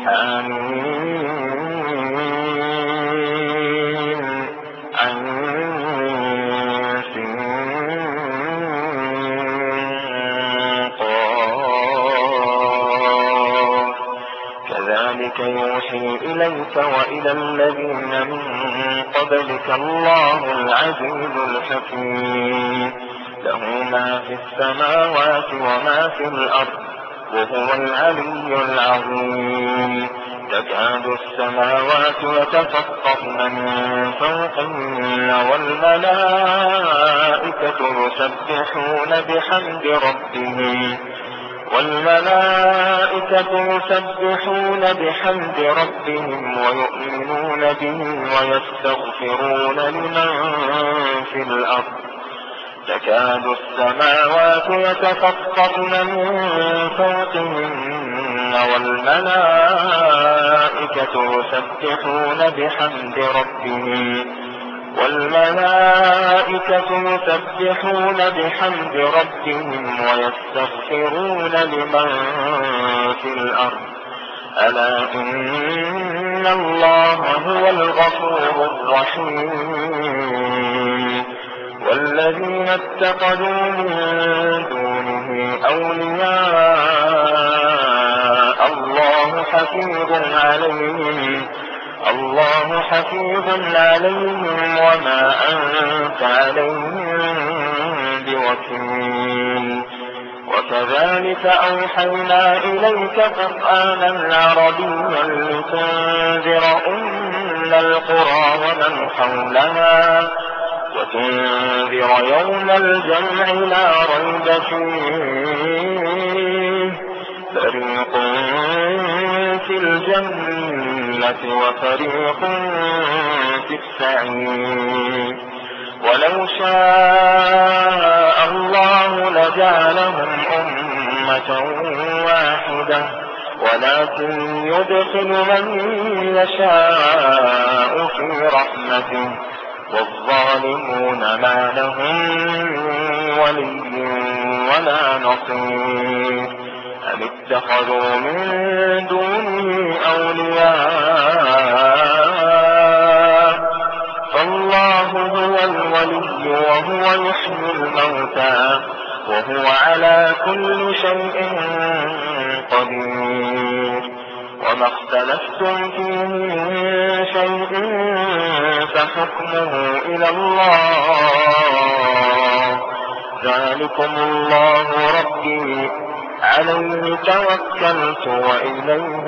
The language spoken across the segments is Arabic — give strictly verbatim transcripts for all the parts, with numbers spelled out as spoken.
حميم عين قاف كذلك يوحي إليك وإلى الذين من قبلك الله العزيز الحكيم له ما في السماوات وما في الأرض وهو العلي العظيم تكاد السماوات يتفطرن من فوقهن والملائكة يسبحون بحمد ربهم والملائكة يسبحون بحمد ربهم ويؤمنون به ويستغفرون لمن في الأرض تكاد السماوات يتفطرن من فوقهن والملائكة يسبحون بحمد ربهم والملائكة يسبحون بحمد ربهم ويستغفرون لمن في الأرض ألا إن الله هو الغفور الرحيم والذين اتخذوا من دونه أولياء الله حفيظ عليهم الله حفيظ عليهم وما أنت عليهم بوكيل وكذلك أوحينا إليك قرآنا عربيا لتنذر أم القرى ومن حولها وتنذر يوم الجمع لا ريب فيه فريق في الجنة وفريق في السعير ولو شاء الله لجعلهم أمة واحدة ولكن يدخل من يشاء في رحمته والظالمون ما لهم ولي ولا نصير أم اتخذوا من دونه أولياء فالله هو الولي وهو يحيي الموتى وهو على كل شيء قدير وما اختلفتم فيه من شيء فحكمه إلى الله ذلكم الله ربي عليه توكلت وإليه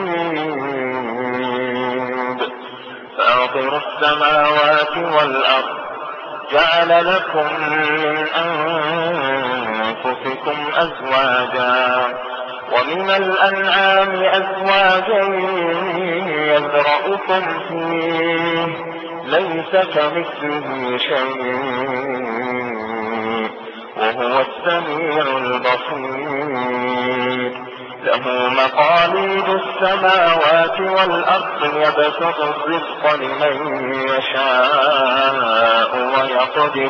أنيب فاطر السماوات والأرض جعل لكم من أنفسكم أزواجا ومن الأنعام أزواجا يذرأكم فيه ليس كمثله شيء وهو السميع البصير له مقاليد السماوات والأرض يبسط الرزق لمن يشاء ويقدر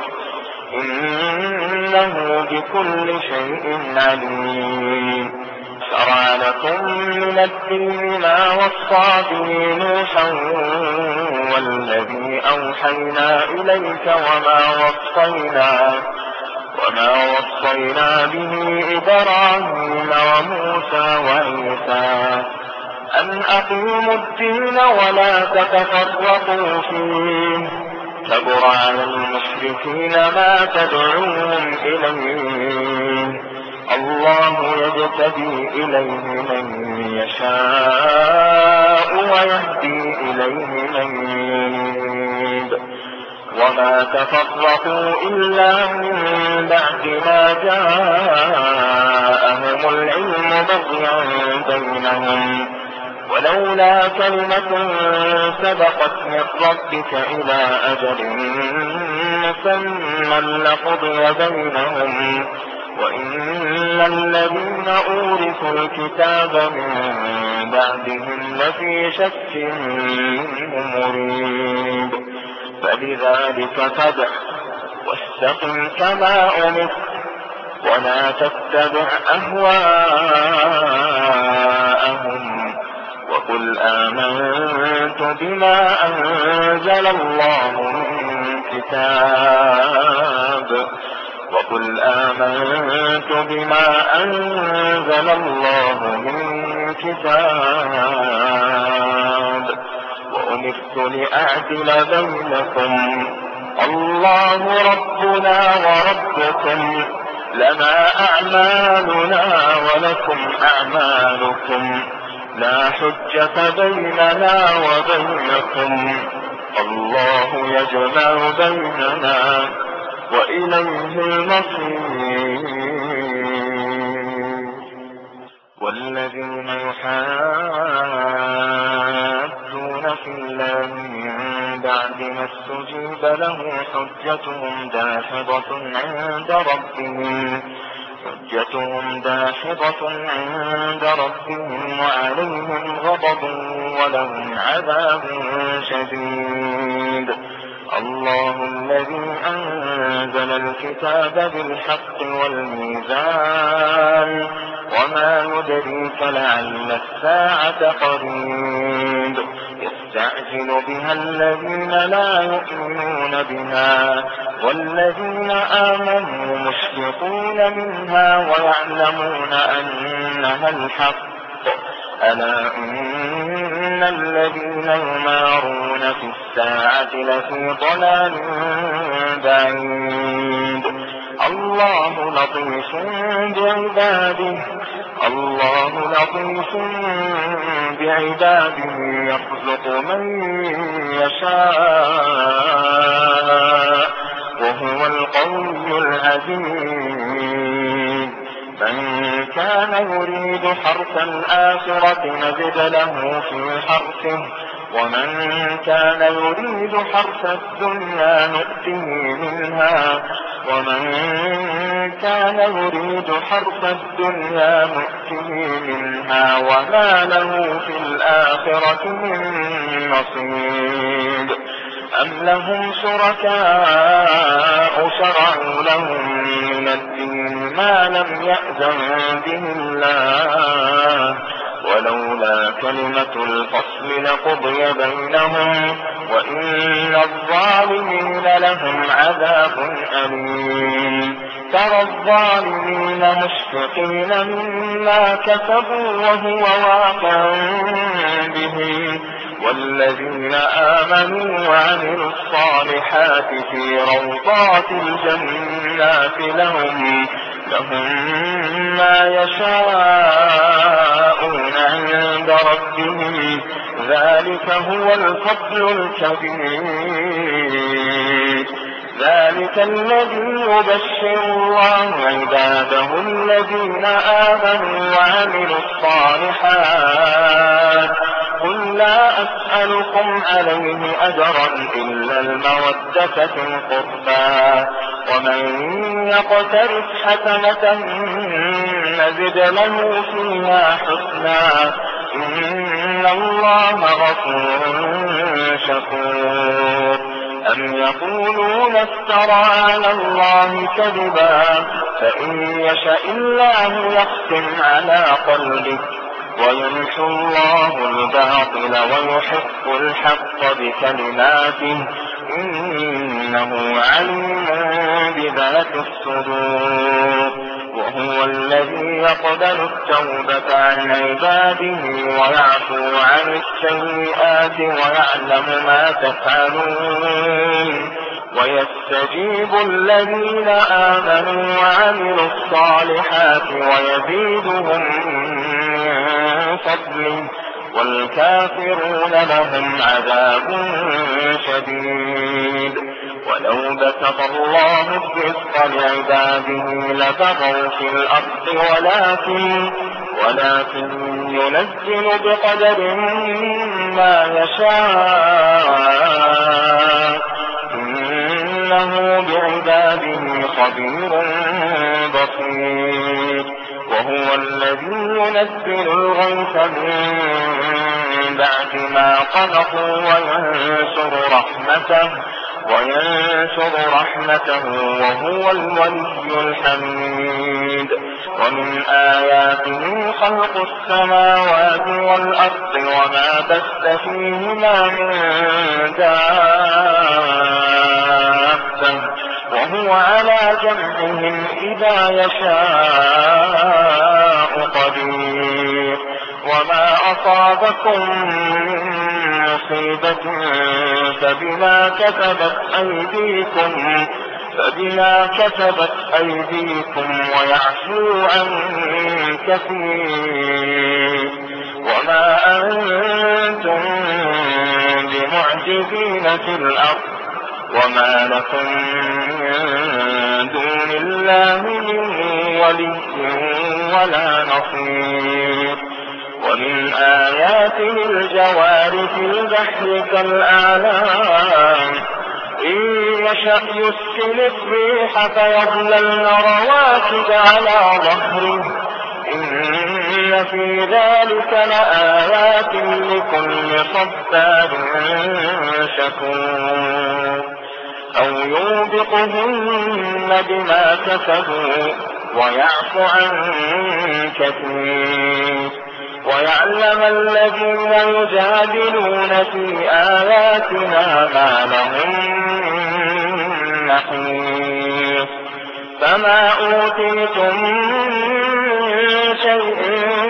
إنه بكل شيء عليم شرع لكم من الدين ما وصى به نوحا والذي أوحينا إليك وما وصينا وما وصينا به إبراهيم وموسى وعيسى أن أقيموا الدين ولا تتفرقوا فيه كبر على المشركين ما تدعوهم إليه الله يجتبي إليه من يشاء ويهدي إليه من ينيب وما تفرقوا إلا من بعد ما جاءهم العلم بغيا بينهم ولولا كلمة سبقت من ربك إلى أجل مسمى لقضي بينهم وإن الذين أورثوا الكتاب من بعدهم لفي شك منه مريب فلذلك فادع واستقم كما أمرت ولا تتبع أهواءهم وقل آمنت بما أنزل الله من كتاب وقل آمنت بما أنزل الله من كتاب وأمرت لأعدل بينكم الله ربنا وربكم لنا أعمالنا ولكم أعمالكم لا حجة بيننا وبينكم الله يجمع بيننا وإليه المصير. والذين يحادون في الله من بعد ما استجيب له حجتهم داحضة عند ربهم حجتهم داحضة عند ربهم وعليهم غضب ولهم عذاب شديد. الله الذي أنزل الكتاب بالحق والميزان وما يدريك لعل الساعة قريب يستعجل بها الذين لا يؤمنون بها والذين آمنوا مشفقون منها ويعلمون أنها الحق ألا إن الذين يمارون في الساعة لفي ضلال بعيد. الله لطيف بعباده الله لطيف بعباده يخلق من يشاء وهو القوي العزيز. من كان يريد حرث الآخرة نزد له في حرثه ومن كان يريد حرث الدنيا نؤته منها ومن كان يريد حرث الدنيا نؤته منها وما له في الآخرة من نصيب. أم لهم شركاء شرعوا لهم من الدين ما لم يأذن به الله ولولا كلمة الفصل لقضي بينهم وإن الظالمين لهم عذاب أليم. ترى الظالمين مشفقين مما كسبوا وهو واقع بهم والذين آمنوا وعملوا الصالحات في روضات الجنات لهم لهم ما يشاءون عند ربهم ذلك هو الفضل الكبير. ذلك الذي يبشر الله عباده الذين آمنوا وعملوا الصالحات قل لا أسألكم عليه أجرا إلا المودة في القربى ومن يقترف حسنة نزد له فيها حسنا إن الله غفور شكور. أم يقولون افترى على الله كذبا فإن يشاء الله يختم على قلبك ويمحو الله الباطل ويحق الحق بكلماته إنه عليم بذات الصدور. وهو الذي يقبل التوبة عن عباده ويعفو عن السيئات ويعلم ما تفعلون ويستجيب الذين آمنوا وعملوا الصالحات ويزيدهم من فضله والكافرون لهم عذاب شديد. ولو بسط الله الرزق لعباده لبغوا في الأرض ولكن ولكن ينزل بقدر ما يشاء إنه بعباده خبير بصير. وهو الذي ينزل الغيث من بعد ما قنطوا وينشر رحمته وينشر رحمته وهو الولي الحميد. ومن آياته خلق السماوات والأرض وما بث فيهما من دابة وهو على جمعهم إذا يشاء قدير. وما أصابكم من مصيبة فبما كسبت أيديكم فبما كسبت أيديكم ويعفو عن كثير. وما أنتم بمعجزين في الأرض وما لكم من دون الله من ولي ولا نصير. ومن آياته الجوار في البحر كالأعلام إن يشأ يسكن الريح فيظللن رواكد على ظهره إن في ذلك لآيات لكل صبار شكور. أو يوبقهن بما كسبوا ويعفو عن كثير. ويعلم الذين يجادلون في آياتنا ما لهم من محيص. فما أوتيتم من شيء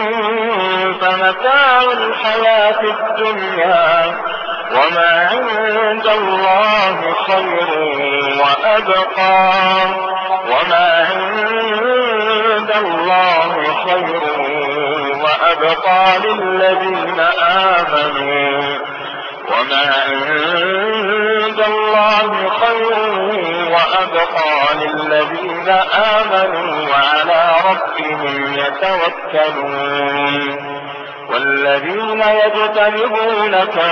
فمتاع الحياة الدنيا وما عند الله خير وأبقى وما عند الله خير وأبقى للذين آمنوا وما عند الله خير وأبقى للذين آمنوا وعلى ربهم يتوكلون. والذين يجتنبون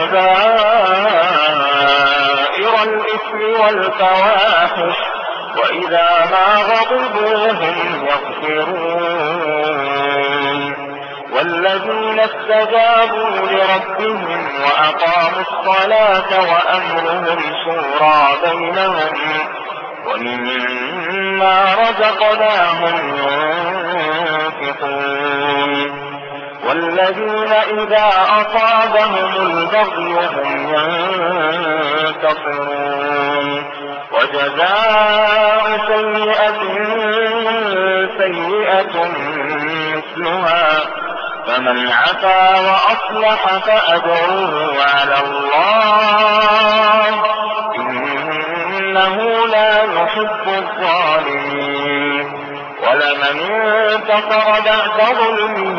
كبائر الإثم والفواحش وإذا ما غضبوا هم يغفرون. والذين استجابوا لربهم وأقاموا الصلاة وأمرهم شورى بينهم ومما رزقناهم ينفقون. والذين إذا أصابهم البغي هم ينتصرون. وجزاء سيئة سيئة مثلها فمن عفا وأصلح فأجره على الله إنه لا يحب الظالمين. ولمن انتصر بعد ظلمه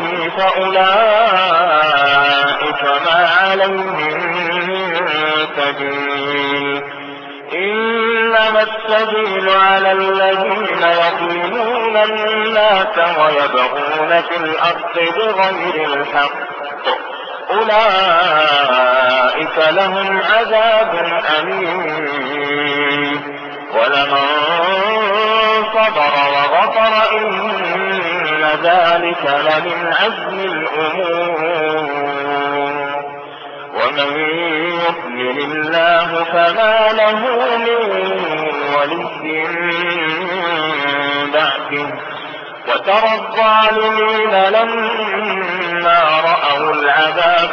فأولئك ما عليهم من سبيل إنما السبيل على الذين يظلمون الناس ويبغون في الأرض بغير الحق أولئك لهم عذاب أليم. ولمن صبر وغفر إن ذلك لمن عزم الأمور. ومن يضلل الله فما له من ولي من بعده. وترى الظالمين لما رأوا العذاب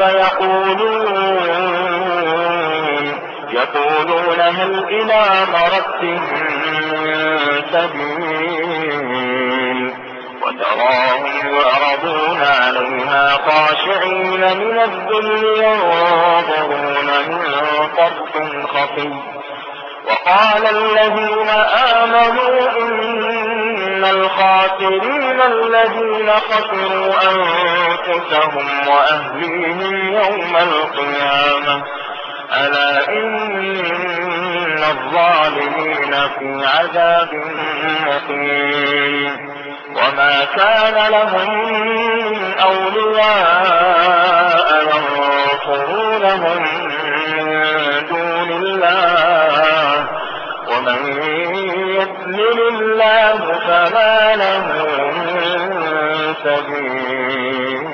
يقولون يقولون هل إلى مرد من سبيل. وتراهم يعرضون عليها خاشعين من الذل ينظرون من طرف خفي. وقال الذين آمنوا إن الخاسرين الذين خسروا أنفسهم وأهليهم يوم القيامة ألا إن الظالمين في عذاب مقيم. وما كان لهم من أولياء ينصرونهم من دون الله ومن يضلل الله فما له من سبيل.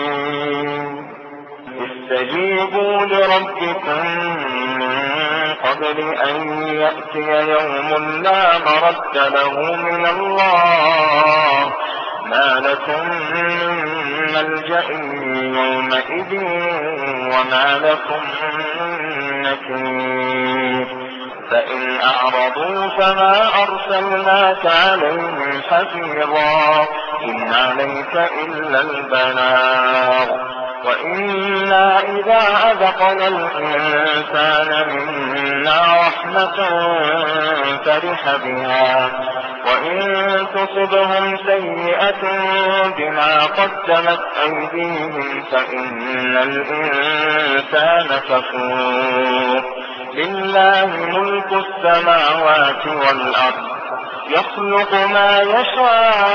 استجيبوا لربكم من قبل قبل أن يأتي يوم لا مرد له من الله ما لكم من ملجأ يومئذ وما لكم من نكير فإن أعرضوا فما أرسلناك عليهم حفيظا إن عليك إلا البلاغ وإنا إذا أذقنا الإنسان منا رحمة فرح بها وإن تصبهم سيئة بما قدمت أيديهم فإن الإنسان كفور لله ملك السماوات والأرض يخلق ما يشاء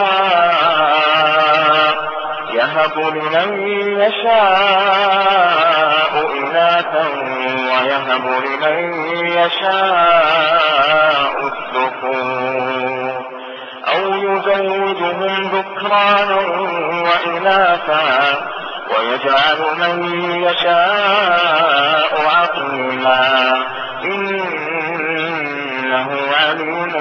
يهب لمن يشاء إناثا ويهب لمن يشاء الذكور أو يزوجهم ذكرانا وإناثا ويجعل من يشاء عقيما إنه عليم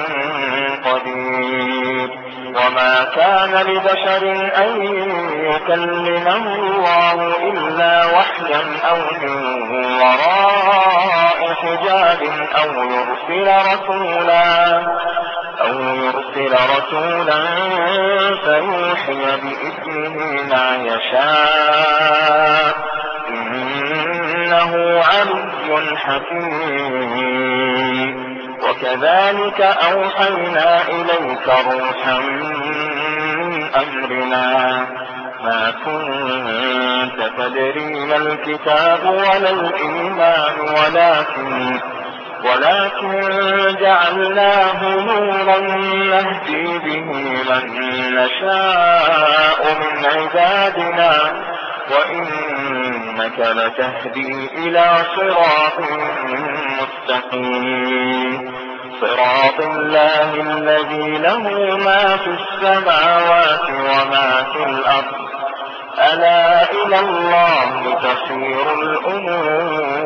قدير وما كان لبشر أن يكلمه الله إلا وحيا أو من وراء حجاب أو يرسل رسولا أو يرسل رسولا فيوحي بإذنه ما يشاء إنه علي حكيم وكذلك أوحينا إليك روحا من أمرنا ما كنت تدري ما الكتاب ولا الإيمان ولكن ولكن جعلناه نورا نهدي به من نشاء من عبادنا وإنك لتهدي إلى صراط مستقيم صراط الله الذي له ما في السماوات وما في الأرض ألا إلى الله تصير الأمور